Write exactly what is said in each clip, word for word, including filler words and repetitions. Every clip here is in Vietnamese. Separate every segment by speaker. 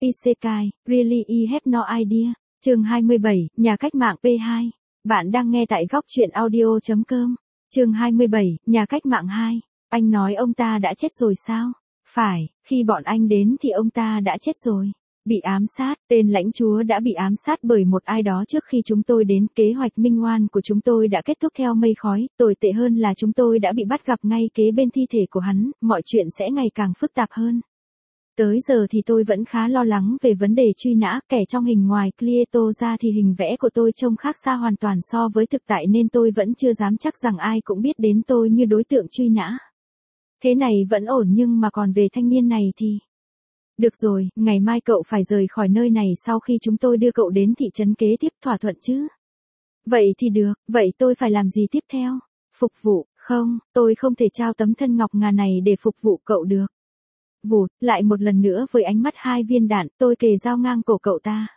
Speaker 1: Isekai, really I have no idea. Chương hai mươi bảy, Nhà cách mạng pê hai. Bạn đang nghe tại góc truyện audio chấm com. Chương hai mươi bảy, Nhà cách mạng hai. Anh nói ông ta đã chết rồi sao? Phải, khi bọn anh đến thì ông ta đã chết rồi. Bị ám sát, tên lãnh chúa đã bị ám sát bởi một ai đó trước khi chúng tôi đến. Kế hoạch minh oan của chúng tôi đã kết thúc theo mây khói, tồi tệ hơn là chúng tôi đã bị bắt gặp ngay kế bên thi thể của hắn, mọi chuyện sẽ ngày càng phức tạp hơn. Tới giờ thì tôi vẫn khá lo lắng về vấn đề truy nã, kẻ trong hình ngoài Cleato ra thì hình vẽ của tôi trông khác xa hoàn toàn so với thực tại nên tôi vẫn chưa dám chắc rằng ai cũng biết đến tôi như đối tượng truy nã. Thế này vẫn ổn nhưng mà còn về thanh niên này thì... Được rồi, ngày mai cậu phải rời khỏi nơi này sau khi chúng tôi đưa cậu đến thị trấn kế tiếp, thỏa thuận chứ? Vậy thì được, vậy tôi phải làm gì tiếp theo? Phục vụ, không, tôi không thể trao tấm thân ngọc ngà này để phục vụ cậu được. Vụt, lại một lần nữa với ánh mắt hai viên đạn, tôi kề dao ngang cổ cậu ta.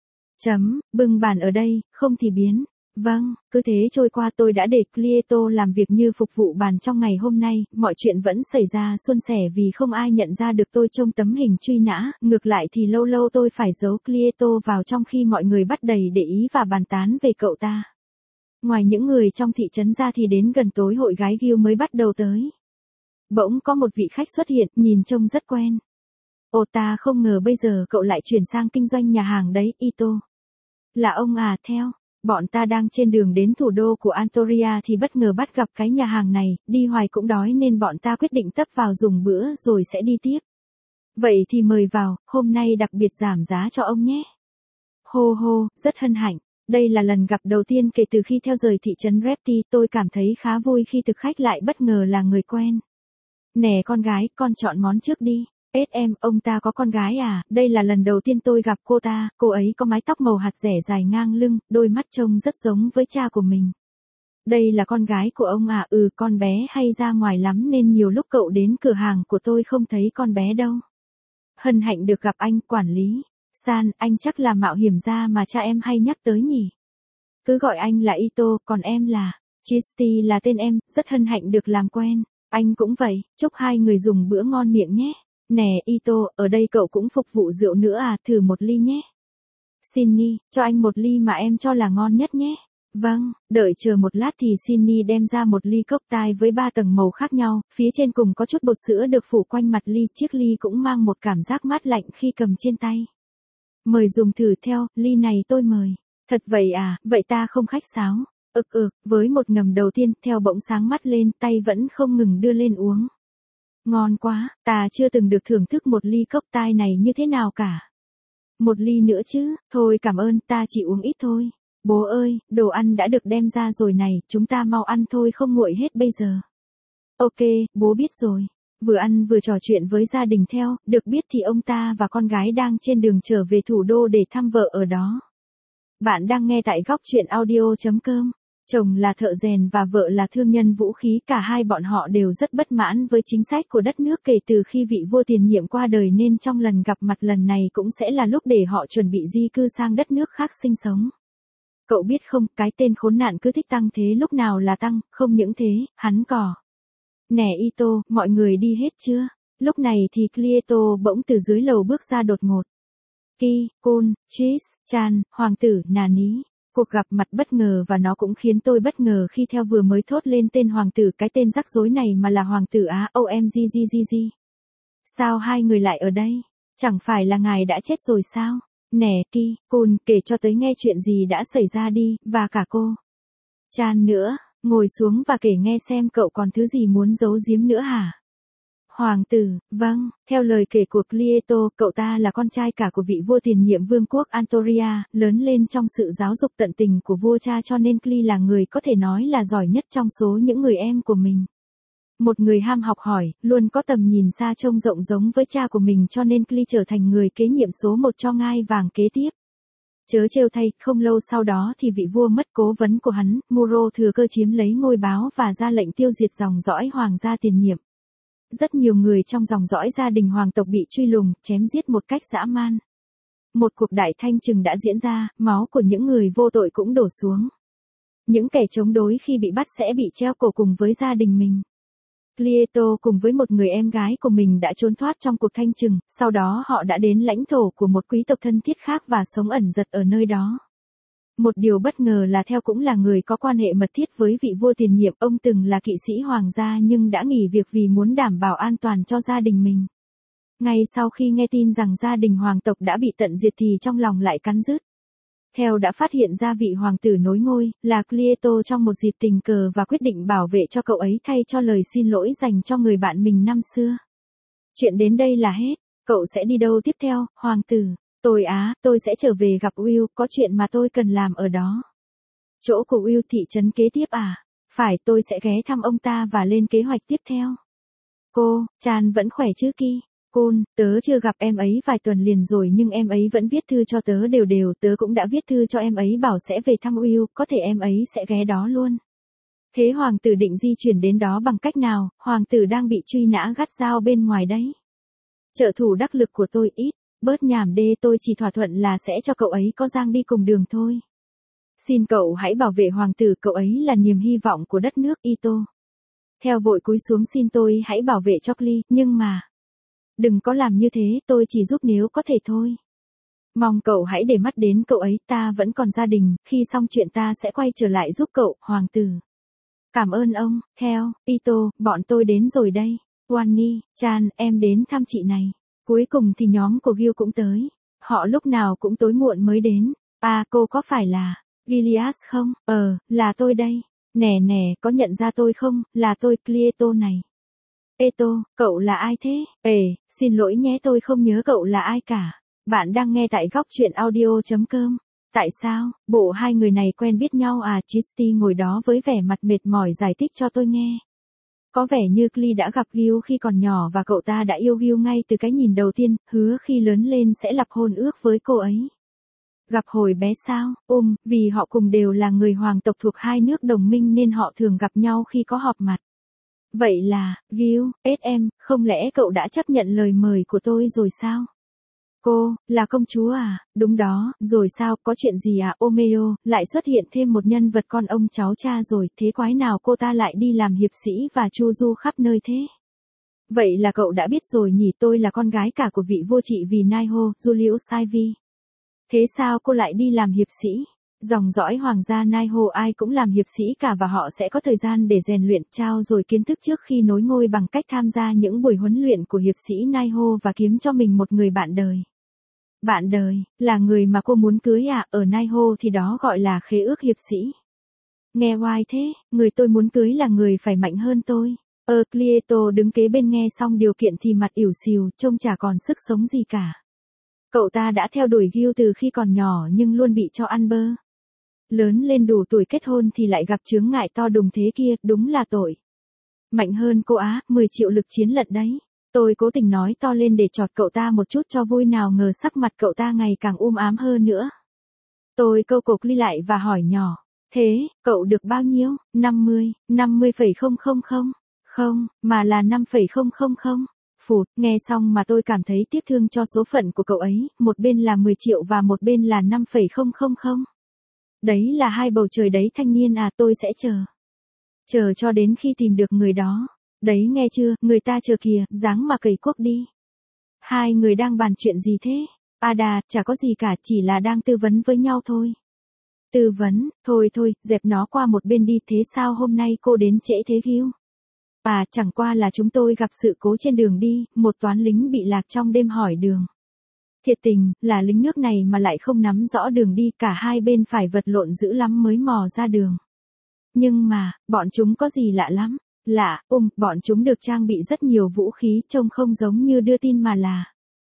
Speaker 1: Chấm, bưng bàn ở đây, không thì biến. Vâng, cứ thế trôi qua tôi đã để Cleato làm việc như phục vụ bàn trong ngày hôm nay, mọi chuyện vẫn xảy ra suôn sẻ vì không ai nhận ra được tôi trong tấm hình truy nã, ngược lại thì lâu lâu tôi phải giấu Cleato vào trong khi mọi người bắt đầy để ý và bàn tán về cậu ta. Ngoài những người trong thị trấn ra thì đến gần tối hội gái Gil mới bắt đầu tới. Bỗng có một vị khách xuất hiện, nhìn trông rất quen. Ồ, ta không ngờ bây giờ cậu lại chuyển sang kinh doanh nhà hàng đấy, Ito. Là ông à, theo. Bọn ta đang trên đường đến thủ đô của Antoria thì bất ngờ bắt gặp cái nhà hàng này, đi hoài cũng đói nên bọn ta quyết định tấp vào dùng bữa rồi sẽ đi tiếp. Vậy thì mời vào, hôm nay đặc biệt giảm giá cho ông nhé. Hô hô, rất hân hạnh. Đây là lần gặp đầu tiên kể từ khi theo rời thị trấn Repti, tôi cảm thấy khá vui khi thực khách lại bất ngờ là người quen. Nè con gái, con chọn món trước đi. Ết em, ông ta có con gái à? Đây là lần đầu tiên tôi gặp cô ta, cô ấy có mái tóc màu hạt rẻ dài ngang lưng, đôi mắt trông rất giống với cha của mình. Đây là con gái của ông à? Ừ, con bé hay ra ngoài lắm nên nhiều lúc cậu đến cửa hàng của tôi không thấy con bé đâu. Hân hạnh được gặp anh, quản lý. San, anh chắc là mạo hiểm gia mà cha em hay nhắc tới nhỉ? Cứ gọi anh là Ito, còn em là... Chisti là tên em, rất hân hạnh được làm quen. Anh cũng vậy, chúc hai người dùng bữa ngon miệng nhé. Nè Ito, ở đây cậu cũng phục vụ rượu nữa à, thử một ly nhé. Shinny, cho anh một ly mà em cho là ngon nhất nhé. Vâng, đợi chờ một lát thì Shinny đem ra một ly cocktail với ba tầng màu khác nhau, phía trên cùng có chút bột sữa được phủ quanh mặt ly, chiếc ly cũng mang một cảm giác mát lạnh khi cầm trên tay. Mời dùng thử theo, ly này tôi mời. Thật vậy à, vậy ta không khách sáo. Ực ực, với một ngầm đầu tiên, theo bỗng sáng mắt lên, tay vẫn không ngừng đưa lên uống. Ngon quá, ta chưa từng được thưởng thức một ly cocktail này như thế nào cả. Một ly nữa chứ, thôi cảm ơn, ta chỉ uống ít thôi. Bố ơi, đồ ăn đã được đem ra rồi này, chúng ta mau ăn thôi không nguội hết bây giờ. Ok, bố biết rồi. Vừa ăn vừa trò chuyện với gia đình theo, được biết thì ông ta và con gái đang trên đường trở về thủ đô để thăm vợ ở đó. Bạn đang nghe tại góc truyện audio chấm com. Chồng là thợ rèn và vợ là thương nhân vũ khí, cả hai bọn họ đều rất bất mãn với chính sách của đất nước kể từ khi vị vua tiền nhiệm qua đời nên trong lần gặp mặt lần này cũng sẽ là lúc để họ chuẩn bị di cư sang đất nước khác sinh sống. Cậu biết không, cái tên khốn nạn cứ thích tăng thế lúc nào là tăng, không những thế, hắn cò. Nè Ito, mọi người đi hết chưa? Lúc này thì Cleato bỗng từ dưới lầu bước ra đột ngột. Ki, Kun, Chis, Chan, hoàng tử, Nani. Cuộc gặp mặt bất ngờ và nó cũng khiến tôi bất ngờ khi theo vừa mới thốt lên tên hoàng tử, cái tên rắc rối này mà là hoàng tử Á, o em giê giê giê giê. Sao hai người lại ở đây? Chẳng phải là ngài đã chết rồi sao? Nè Ki, Kun, kể cho tới nghe chuyện gì đã xảy ra đi, và cả cô. Chan nữa, ngồi xuống và kể nghe xem cậu còn thứ gì muốn giấu giếm nữa hả? Hoàng tử, vâng, theo lời kể của Cleato, cậu ta là con trai cả của vị vua tiền nhiệm vương quốc Antoria, lớn lên trong sự giáo dục tận tình của vua cha cho nên Cle là người có thể nói là giỏi nhất trong số những người em của mình. Một người ham học hỏi, luôn có tầm nhìn xa trông rộng giống với cha của mình cho nên Cle trở thành người kế nhiệm số một cho ngai vàng kế tiếp. Chớ trêu thay, không lâu sau đó thì vị vua mất cố vấn của hắn, Muro thừa cơ chiếm lấy ngôi báo và ra lệnh tiêu diệt dòng dõi hoàng gia tiền nhiệm. Rất nhiều người trong dòng dõi gia đình hoàng tộc bị truy lùng, chém giết một cách dã man. Một cuộc đại thanh trừng đã diễn ra, máu của những người vô tội cũng đổ xuống. Những kẻ chống đối khi bị bắt sẽ bị treo cổ cùng với gia đình mình. Clieto cùng với một người em gái của mình đã trốn thoát trong cuộc thanh trừng, sau đó họ đã đến lãnh thổ của một quý tộc thân thiết khác và sống ẩn dật ở nơi đó. Một điều bất ngờ là Theo cũng là người có quan hệ mật thiết với vị vua tiền nhiệm, ông từng là kỵ sĩ hoàng gia nhưng đã nghỉ việc vì muốn đảm bảo an toàn cho gia đình mình. Ngay sau khi nghe tin rằng gia đình hoàng tộc đã bị tận diệt thì trong lòng lại cắn rứt. Theo đã phát hiện ra vị hoàng tử nối ngôi, là Clieto trong một dịp tình cờ và quyết định bảo vệ cho cậu ấy thay cho lời xin lỗi dành cho người bạn mình năm xưa. Chuyện đến đây là hết, cậu sẽ đi đâu tiếp theo, hoàng tử? Tôi á, tôi sẽ trở về gặp Will, có chuyện mà tôi cần làm ở đó. Chỗ của Will thị trấn kế tiếp à? Phải, tôi sẽ ghé thăm ông ta và lên kế hoạch tiếp theo. Cô, Chan vẫn khỏe chứ Ki? Côn, tớ chưa gặp em ấy vài tuần liền rồi nhưng em ấy vẫn viết thư cho tớ đều đều, tớ cũng đã viết thư cho em ấy bảo sẽ về thăm Will, có thể em ấy sẽ ghé đó luôn. Thế hoàng tử định di chuyển đến đó bằng cách nào? Hoàng tử đang bị truy nã gắt gao bên ngoài đấy. Trợ thủ đắc lực của tôi ít, bớt nhảm đê, tôi chỉ thỏa thuận là sẽ cho cậu ấy có Giang đi cùng đường thôi. Xin cậu hãy bảo vệ hoàng tử, cậu ấy là niềm hy vọng của đất nước Ito. Theo vội cúi xuống xin tôi hãy bảo vệ cho Klee, nhưng mà... Đừng có làm như thế, tôi chỉ giúp nếu có thể thôi. Mong cậu hãy để mắt đến cậu ấy, ta vẫn còn gia đình, khi xong chuyện ta sẽ quay trở lại giúp cậu, hoàng tử. Cảm ơn ông. Theo, Ito, bọn tôi đến rồi đây. Wani, Chan, em đến thăm chị này. Cuối cùng thì nhóm của Gil cũng tới. Họ lúc nào cũng tối muộn mới đến. À, cô có phải là Gilias không? Ờ, là tôi đây. Nè nè, có nhận ra tôi không? Là tôi, Clieto này. Eto, cậu là ai thế? Ê, xin lỗi nhé, tôi không nhớ cậu là ai cả. Bạn đang nghe tại góc truyện audio chấm com. Tại sao? Bộ hai người này quen biết nhau à? Chisty ngồi đó với vẻ mặt mệt mỏi giải thích cho tôi nghe. Có vẻ như Klee đã gặp Gil khi còn nhỏ và cậu ta đã yêu Gil ngay từ cái nhìn đầu tiên, hứa khi lớn lên sẽ lập hôn ước với cô ấy. Gặp hồi bé sao? Ôm, vì họ cùng đều là người hoàng tộc thuộc hai nước đồng minh nên họ thường gặp nhau khi có họp mặt. Vậy là, Gil, ết em, không lẽ cậu đã chấp nhận lời mời của tôi rồi sao? Cô, là công chúa à? Đúng đó, rồi sao, có chuyện gì à? Omeo, lại xuất hiện thêm một nhân vật con ông cháu cha rồi, thế quái nào cô ta lại đi làm hiệp sĩ và chu du khắp nơi thế? Vậy là cậu đã biết rồi nhỉ, tôi là con gái cả của vị vua trị vì Naiho, Julius Saivi. Thế sao cô lại đi làm hiệp sĩ? Dòng dõi hoàng gia Naiho ai cũng làm hiệp sĩ cả và họ sẽ có thời gian để rèn luyện, trao dồi kiến thức trước khi nối ngôi bằng cách tham gia những buổi huấn luyện của hiệp sĩ Naiho và kiếm cho mình một người bạn đời. Bạn đời, là người mà cô muốn cưới à? Ở Naiho thì đó gọi là khế ước hiệp sĩ. Nghe oai thế, người tôi muốn cưới là người phải mạnh hơn tôi. Ơ, Clieto đứng kế bên nghe xong điều kiện thì mặt ỉu xìu, trông chả còn sức sống gì cả. Cậu ta đã theo đuổi Gil từ khi còn nhỏ nhưng luôn bị cho ăn bơ. Lớn lên đủ tuổi kết hôn thì lại gặp chướng ngại to đùng thế kia, đúng là tội. Mạnh hơn cô á, mười triệu lực chiến lận đấy. Tôi cố tình nói to lên để chọt cậu ta một chút cho vui, nào ngờ sắc mặt cậu ta ngày càng um ám hơn nữa. Tôi câu cộc ly lại và hỏi nhỏ, thế, cậu được bao nhiêu? năm mươi, năm mươi phẩy không không không. Không, mà là năm phẩy không không không. Phụt, nghe xong mà tôi cảm thấy tiếc thương cho số phận của cậu ấy, một bên là mười triệu và một bên là năm phẩy không không không. Đấy là hai bầu trời đấy thanh niên à, tôi sẽ chờ. Chờ cho đến khi tìm được người đó. Đấy nghe chưa, người ta chờ kìa, dáng mà cầy cuốc đi. Hai người đang bàn chuyện gì thế? Ada, chả có gì cả, chỉ là đang tư vấn với nhau thôi. Tư vấn, thôi thôi, dẹp nó qua một bên đi, thế sao hôm nay cô đến trễ thế Gil? À, chẳng qua là chúng tôi gặp sự cố trên đường đi, một toán lính bị lạc trong đêm hỏi đường. Thiệt tình, là lính nước này mà lại không nắm rõ đường đi, cả hai bên phải vật lộn dữ lắm mới mò ra đường. Nhưng mà, bọn chúng có gì lạ lắm? Lạ, ôm, bọn chúng được trang bị rất nhiều vũ khí, trông không giống như đưa tin mà là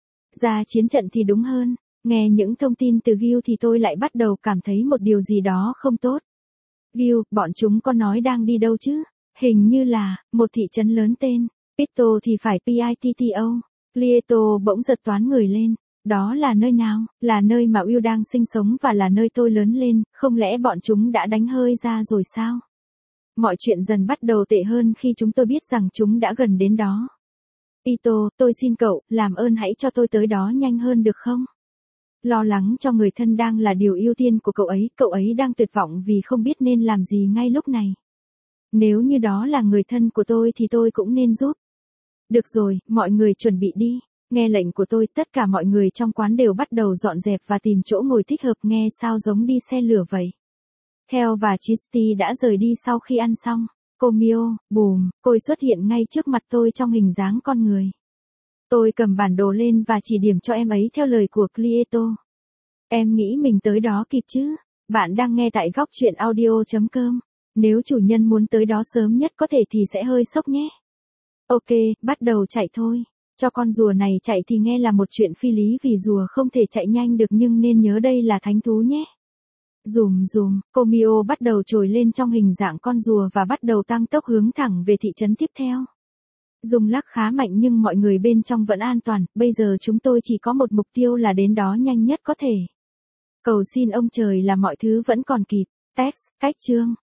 Speaker 1: ra chiến trận thì đúng hơn. Nghe những thông tin từ Gil thì tôi lại bắt đầu cảm thấy một điều gì đó không tốt. Gil, bọn chúng có nói đang đi đâu chứ? Hình như là, một thị trấn lớn tên Pito thì phải Pitto. Clieto bỗng giật toán người lên. Đó là nơi nào? Là nơi mà Will đang sinh sống và là nơi tôi lớn lên, không lẽ bọn chúng đã đánh hơi ra rồi sao? Mọi chuyện dần bắt đầu tệ hơn khi chúng tôi biết rằng chúng đã gần đến đó. Pito, tôi xin cậu, làm ơn hãy cho tôi tới đó nhanh hơn được không? Lo lắng cho người thân đang là điều ưu tiên của cậu ấy, cậu ấy đang tuyệt vọng vì không biết nên làm gì ngay lúc này. Nếu như đó là người thân của tôi thì tôi cũng nên giúp. Được rồi, mọi người chuẩn bị đi. Nghe lệnh của tôi, tất cả mọi người trong quán đều bắt đầu dọn dẹp và tìm chỗ ngồi thích hợp, nghe sao giống đi xe lửa vậy. Theo và Christy đã rời đi sau khi ăn xong. Cô Mio, bùm, cô ấy xuất hiện ngay trước mặt tôi trong hình dáng con người. Tôi cầm bản đồ lên và chỉ điểm cho em ấy theo lời của Cleeto. Em nghĩ mình tới đó kịp chứ? Bạn đang nghe tại góc chuyện audio chấm com. Nếu chủ nhân muốn tới đó sớm nhất có thể thì sẽ hơi sốc nhé. Ok, bắt đầu chạy thôi. Cho con rùa này chạy thì nghe là một chuyện phi lý vì rùa không thể chạy nhanh được, nhưng nên nhớ đây là thánh thú nhé. Dùm dùm, cô Mio bắt đầu trồi lên trong hình dạng con rùa và bắt đầu tăng tốc hướng thẳng về thị trấn tiếp theo. Rung lắc khá mạnh nhưng mọi người bên trong vẫn an toàn, bây giờ chúng tôi chỉ có một mục tiêu là đến đó nhanh nhất có thể. Cầu xin ông trời là mọi thứ vẫn còn kịp. Text, cách chương.